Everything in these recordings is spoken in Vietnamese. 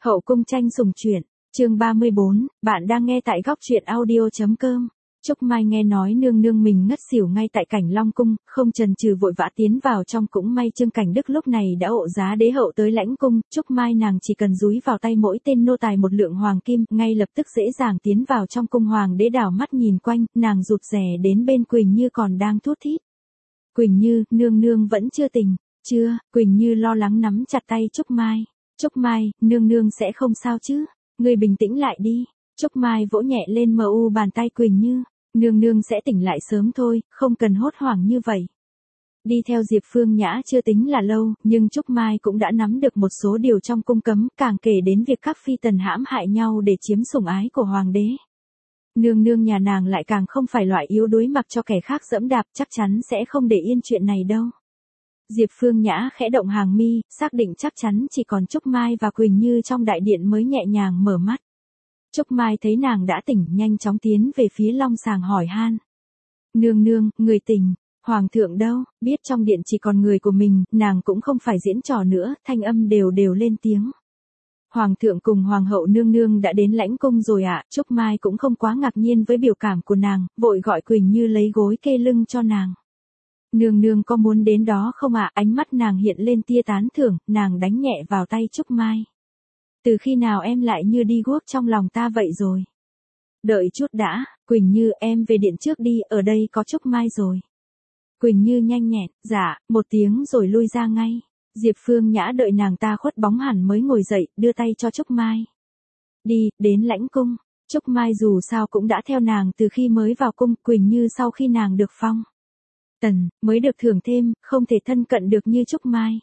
Hậu cung tranh sủng truyện, chương 34, bạn đang nghe tại góc truyện audio.com. Trúc Mai nghe nói nương nương mình ngất xỉu ngay tại Cảnh Long cung, không chần chừ vội vã tiến vào trong. Cũng may Trương Cảnh Đức lúc này đã hộ giá đế hậu tới lãnh cung. Trúc Mai nàng chỉ cần dúi vào tay mỗi tên nô tài một lượng hoàng kim, ngay lập tức dễ dàng tiến vào trong cung. Hoàng đế đảo mắt nhìn quanh, nàng rụt rè đến bên Quỳnh Như còn đang thút thít. Quỳnh Như, nương nương vẫn chưa tỉnh. Chưa, Quỳnh Như lo lắng nắm chặt tay Trúc Mai. Trúc Mai, nương nương sẽ không sao chứ, ngươi bình tĩnh lại đi. Trúc Mai vỗ nhẹ lên bàn tay Quỳnh Như, nương nương sẽ tỉnh lại sớm thôi, không cần hốt hoảng như vậy. Đi theo Diệp Phương Nhã chưa tính là lâu, nhưng Trúc Mai cũng đã nắm được một số điều trong cung cấm, càng kể đến việc các phi tần hãm hại nhau để chiếm sủng ái của hoàng đế. Nương nương nhà nàng lại càng không phải loại yếu đuối mặc cho kẻ khác giẫm đạp, chắc chắn sẽ không để yên chuyện này đâu. Diệp Phương Nhã khẽ động hàng mi, xác định chắc chắn chỉ còn Trúc Mai và Quỳnh Như trong đại điện mới nhẹ nhàng mở mắt. Trúc Mai thấy nàng đã tỉnh, nhanh chóng tiến về phía long sàng hỏi han. Nương nương, người tỉnh, hoàng thượng đâu? Biết trong điện chỉ còn người của mình, nàng cũng không phải diễn trò nữa, thanh âm đều lên tiếng. Hoàng thượng cùng hoàng hậu nương nương đã đến lãnh cung rồi ạ. Trúc Mai cũng không quá ngạc nhiên với biểu cảm của nàng, vội gọi Quỳnh Như lấy gối kê lưng cho nàng. Nương nương có muốn đến đó không ạ? Ánh mắt nàng hiện lên tia tán thưởng, nàng đánh nhẹ vào tay Trúc Mai. Từ khi nào em lại như đi guốc trong lòng ta vậy rồi? Đợi chút đã, Quỳnh Như, em về điện trước đi, ở đây có Trúc Mai rồi. Quỳnh Như nhanh nhẹn, dạ, một tiếng rồi lui ra ngay. Diệp Phương Nhã đợi nàng ta khuất bóng hẳn mới ngồi dậy, đưa tay cho Trúc Mai. Đi, đến lãnh cung. Trúc Mai dù sao cũng đã theo nàng từ khi mới vào cung. Quỳnh Như sau khi nàng được phong tần, mới được thưởng thêm, không thể thân cận được như Trúc Mai.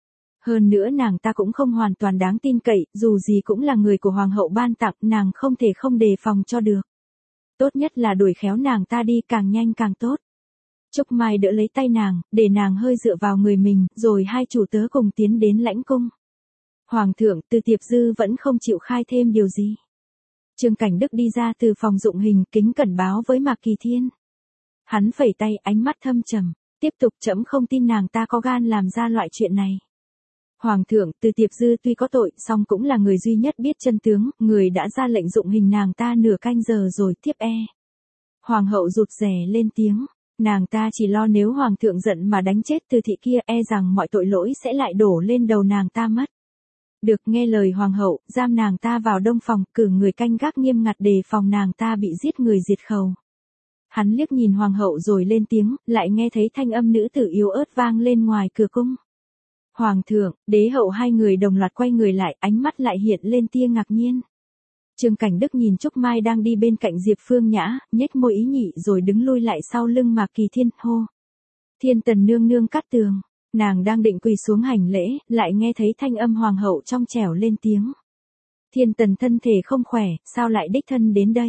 Hơn nữa nàng ta cũng không hoàn toàn đáng tin cậy, dù gì cũng là người của hoàng hậu ban tặng, nàng không thể không đề phòng cho được. Tốt nhất là đuổi khéo nàng ta đi, càng nhanh càng tốt. Trúc Mai đỡ lấy tay nàng, để nàng hơi dựa vào người mình, rồi hai chủ tớ cùng tiến đến lãnh cung. Hoàng thượng, Từ Tiệp Dư vẫn không chịu khai thêm điều gì. Trương Cảnh Đức đi ra từ phòng dụng hình, kính cẩn báo với Mạc Kỳ Thiên. Hắn phẩy tay, ánh mắt thâm trầm, tiếp tục, trẫm không tin nàng ta có gan làm ra loại chuyện này. Hoàng thượng, Từ Tiệp Dư tuy có tội, song cũng là người duy nhất biết chân tướng, người đã ra lệnh dụng hình nàng ta nửa canh giờ rồi, tiếp e. Hoàng hậu rụt rè lên tiếng, nàng ta chỉ lo nếu hoàng thượng giận mà đánh chết Từ thị kia, e rằng mọi tội lỗi sẽ lại đổ lên đầu nàng ta mất. Được, nghe lời hoàng hậu, giam nàng ta vào đông phòng, cử người canh gác nghiêm ngặt đề phòng nàng ta bị giết người diệt khẩu. Hắn liếc nhìn hoàng hậu rồi lên tiếng, lại nghe thấy thanh âm nữ tử yếu ớt vang lên ngoài cửa cung. Hoàng thượng, đế hậu, hai người đồng loạt quay người lại, ánh mắt lại hiện lên tia ngạc nhiên. Trương Cảnh Đức nhìn Trúc Mai đang đi bên cạnh Diệp Phương Nhã, nhếch môi ý nhị rồi đứng lui lại sau lưng Mạc Kỳ Thiên, hô. Thiên tần nương nương cát tường, nàng đang định quỳ xuống hành lễ, lại nghe thấy thanh âm hoàng hậu trong trẻo lên tiếng. Thiên tần thân thể không khỏe, sao lại đích thân đến đây?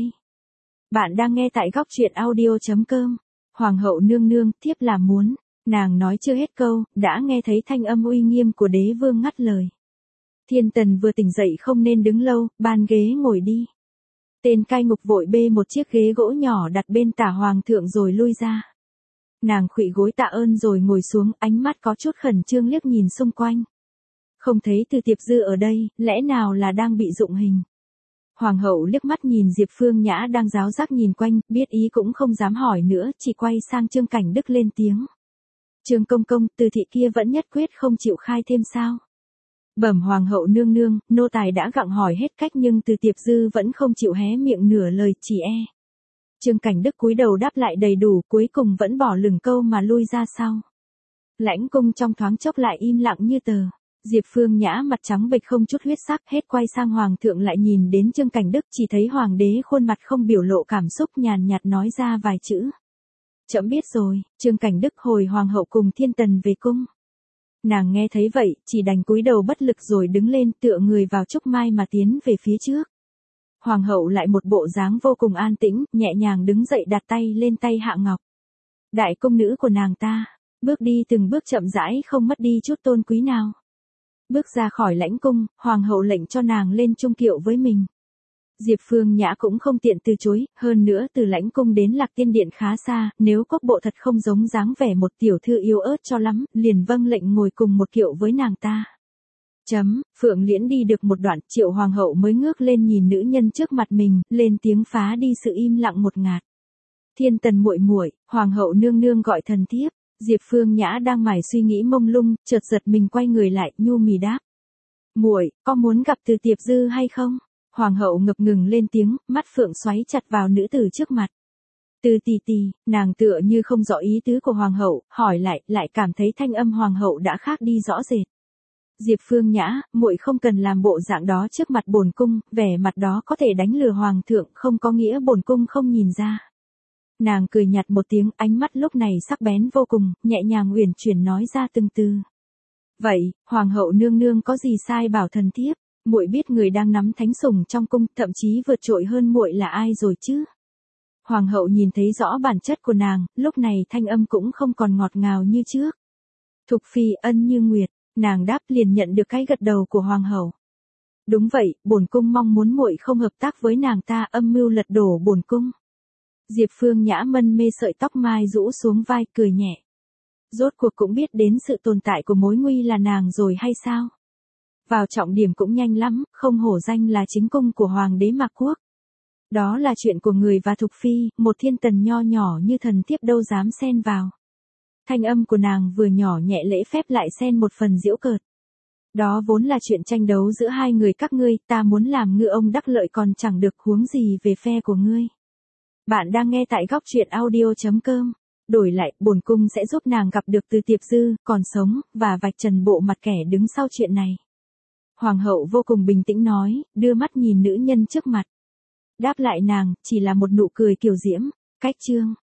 Bạn đang nghe tại góc truyện audio.com. Hoàng hậu nương nương, thiếp là muốn. Nàng nói chưa hết câu, đã nghe thấy thanh âm uy nghiêm của đế vương ngắt lời. Thiên tần vừa tỉnh dậy không nên đứng lâu, bàn ghế ngồi đi. Tên cai ngục vội bê một chiếc ghế gỗ nhỏ đặt bên tả hoàng thượng rồi lui ra. Nàng khuỵu gối tạ ơn rồi ngồi xuống, ánh mắt có chút khẩn trương liếc nhìn xung quanh. Không thấy Từ Tiệp Dư ở đây, lẽ nào là đang bị dụng hình? Hoàng hậu liếc mắt nhìn Diệp Phương Nhã đang ráo rác nhìn quanh, biết ý cũng không dám hỏi nữa, chỉ quay sang Trương Cảnh Đức lên tiếng. Trương công công, Từ thị kia vẫn nhất quyết không chịu khai thêm sao? Bẩm hoàng hậu nương nương, nô tài đã gặng hỏi hết cách nhưng Từ Tiệp Dư vẫn không chịu hé miệng nửa lời, chỉ e. Trương Cảnh Đức cúi đầu đáp lại đầy đủ, cuối cùng vẫn bỏ lửng câu mà lui ra sau. Lãnh cung trong thoáng chốc lại im lặng như tờ. Diệp Phương Nhã mặt trắng bệch không chút huyết sắc, hết quay sang hoàng thượng lại nhìn đến Trương Cảnh Đức, chỉ thấy hoàng đế khuôn mặt không biểu lộ cảm xúc, nhàn nhạt nói ra vài chữ. Trẫm biết rồi. Trương Cảnh Đức hồi hoàng hậu cùng thiên tần về cung. Nàng nghe thấy vậy, chỉ đành cúi đầu bất lực rồi đứng lên, tựa người vào Trúc Mai mà tiến về phía trước. Hoàng hậu lại một bộ dáng vô cùng an tĩnh, nhẹ nhàng đứng dậy đặt tay lên tay Hạ Ngọc. Đại cung nữ của nàng ta, bước đi từng bước chậm rãi không mất đi chút tôn quý nào. Bước ra khỏi lãnh cung, hoàng hậu lệnh cho nàng lên chung kiệu với mình. Diệp Phương Nhã cũng không tiện từ chối, hơn nữa từ lãnh cung đến Lạc Tiên Điện khá xa, nếu cốc bộ thật không giống dáng vẻ một tiểu thư yếu ớt cho lắm, liền vâng lệnh ngồi cùng một kiệu với nàng ta. Phượng Liễn đi được một đoạn, Triệu Hoàng hậu mới ngước lên nhìn nữ nhân trước mặt mình, lên tiếng phá đi sự im lặng một ngạt. Thiên Tần muội muội, Hoàng hậu nương nương gọi thần thiếp. Diệp Phương Nhã đang mải suy nghĩ mông lung, chợt giật mình quay người lại, nhu mì đáp. Muội, có muốn gặp Từ Tiệp Dư hay không? Hoàng hậu ngập ngừng lên tiếng, mắt phượng xoáy chặt vào nữ tử trước mặt. Từ tỷ tỷ, nàng tựa như không rõ ý tứ của hoàng hậu, hỏi lại cảm thấy thanh âm hoàng hậu đã khác đi rõ rệt. Diệp Phương Nhã, muội không cần làm bộ dạng đó trước mặt bổn cung, vẻ mặt đó có thể đánh lừa hoàng thượng, không có nghĩa bổn cung không nhìn ra. Nàng cười nhạt một tiếng, ánh mắt lúc này sắc bén vô cùng, nhẹ nhàng uyển chuyển nói ra từng từ. Vậy, hoàng hậu nương nương có gì sai bảo thần thiếp, muội biết người đang nắm thánh sủng trong cung, thậm chí vượt trội hơn muội là ai rồi chứ? Hoàng hậu nhìn thấy rõ bản chất của nàng, lúc này thanh âm cũng không còn ngọt ngào như trước. Thục phi ân như nguyệt, nàng đáp liền nhận được cái gật đầu của hoàng hậu. Đúng vậy, bổn cung mong muốn muội không hợp tác với nàng ta, âm mưu lật đổ bổn cung. Diệp Phương Nhã mân mê sợi tóc mai rũ xuống vai, cười nhẹ. Rốt cuộc cũng biết đến sự tồn tại của mối nguy là nàng rồi hay sao? Vào trọng điểm cũng nhanh lắm, không hổ danh là chính cung của hoàng đế Mạc Quốc. Đó là chuyện của người và Thục phi, một thiên tần nho nhỏ như thần thiếp đâu dám xen vào. Thanh âm của nàng vừa nhỏ nhẹ lễ phép lại xen một phần giễu cợt. Đó vốn là chuyện tranh đấu giữa hai người các ngươi, ta muốn làm ngư ông đắc lợi còn chẳng được, huống gì về phe của ngươi. Bạn đang nghe tại góc truyện audio.com. Đổi lại, bổn cung sẽ giúp nàng gặp được Từ Tiệp Dư, còn sống, và vạch trần bộ mặt kẻ đứng sau chuyện này. Hoàng hậu vô cùng bình tĩnh nói, đưa mắt nhìn nữ nhân trước mặt. Đáp lại nàng, chỉ là một nụ cười kiều diễm. Cách chương.